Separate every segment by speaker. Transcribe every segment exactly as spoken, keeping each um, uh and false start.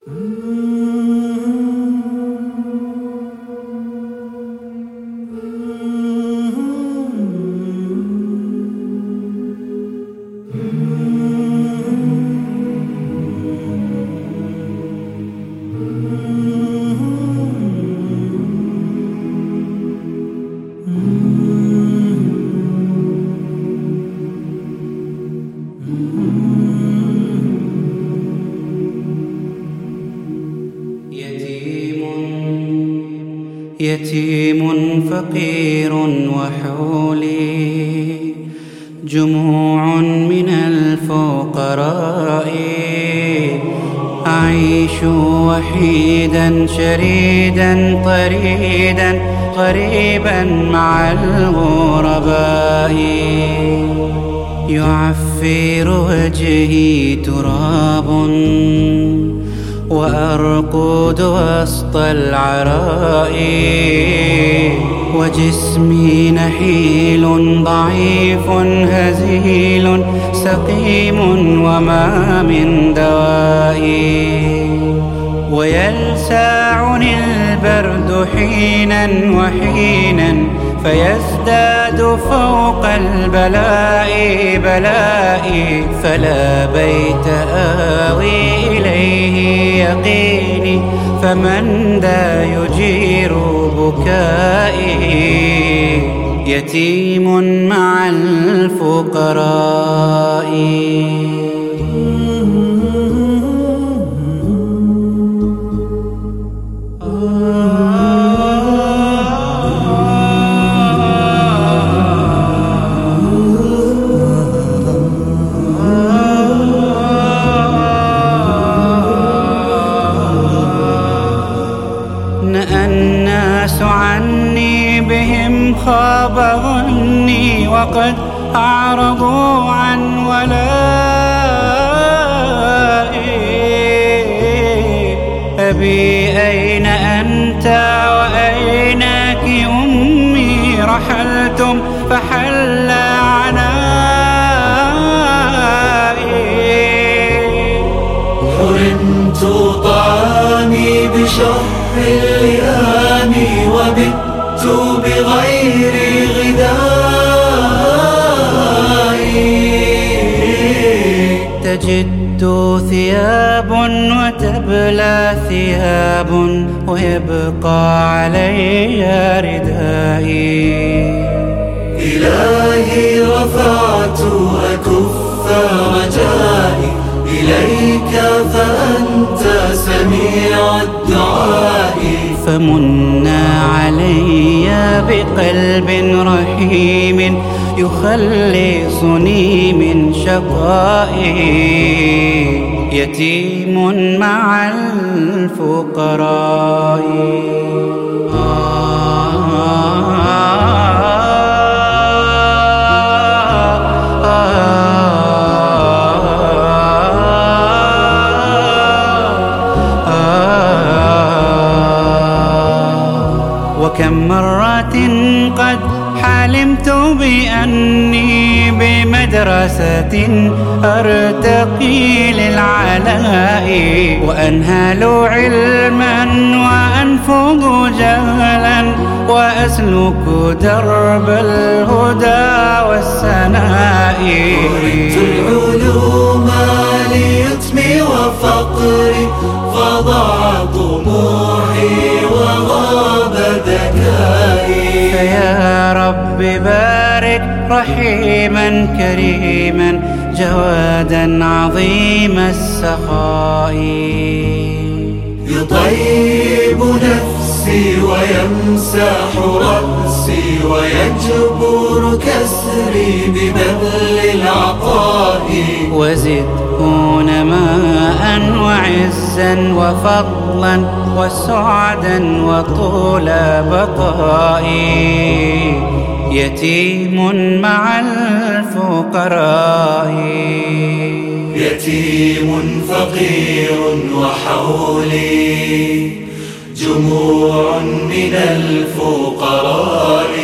Speaker 1: يتيم فقير وحولي جموع من الفقراء، أعيش وحيدا شريدا طريدا غريبا مع الغرباء، يعفر وجهي تراب وأرقد وسط العراء، وجسمي نحيل ضعيف هزيل سقيم وما من دوائي، ويلسعني البرد حينا وحينا فيزداد فوق البلاء بلائي، فلا بيت آوي إليه يقيني فمن ذا يجير بكائي، يتيم مع الفقراء. نأى الناس عني بهم خاب ظني، وقد أعرضوا عن ولائي، أبي أين أنت وأينك أمي، رحلتم فحل عنائي،
Speaker 2: حرمت طعامي بشر اللئام، وبت بغير غذاء،
Speaker 1: تجد ثياب وتبلى ثياب ويبقى علي ردائي،
Speaker 2: إلهي رفعت أكف رجائي إليك فأنت سميع الدعاء،
Speaker 1: فمن علي بقلب رحيم يخلصني من شقائي، يتيم مع الفقراء. وكم مرة قد حلمت بأني بمدرسة أرتقي للعلاء، وأنهل علما وأنفض جهلا وأسلك درب الهدى والسناء،
Speaker 2: أردت العلوم ليتمي وفقري فضاع طموحي وغاب ذكائي،
Speaker 1: فيا رب بارك رحيما كريما جوادا عظيم السخاء،
Speaker 2: يطيب نفسي ويمسح رأسي ويجبر كسري ببذل العطاء،
Speaker 1: وزدكون ماء وعزا وفضلا وسعدا وطول بقائي، يتيم مع الفقراء.
Speaker 2: يتيم فقير وحولي جموع من الفقراء،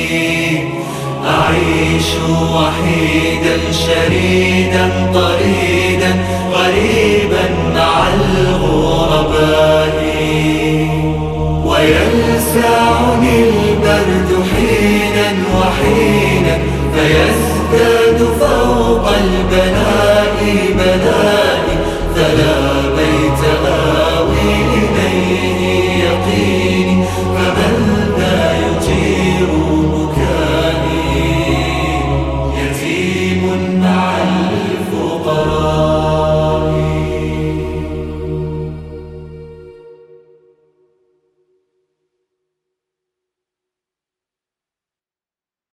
Speaker 2: أعيش وحيدا شريدا طريدا غريبا مع الغرباء. يزداد فوق البناء بناء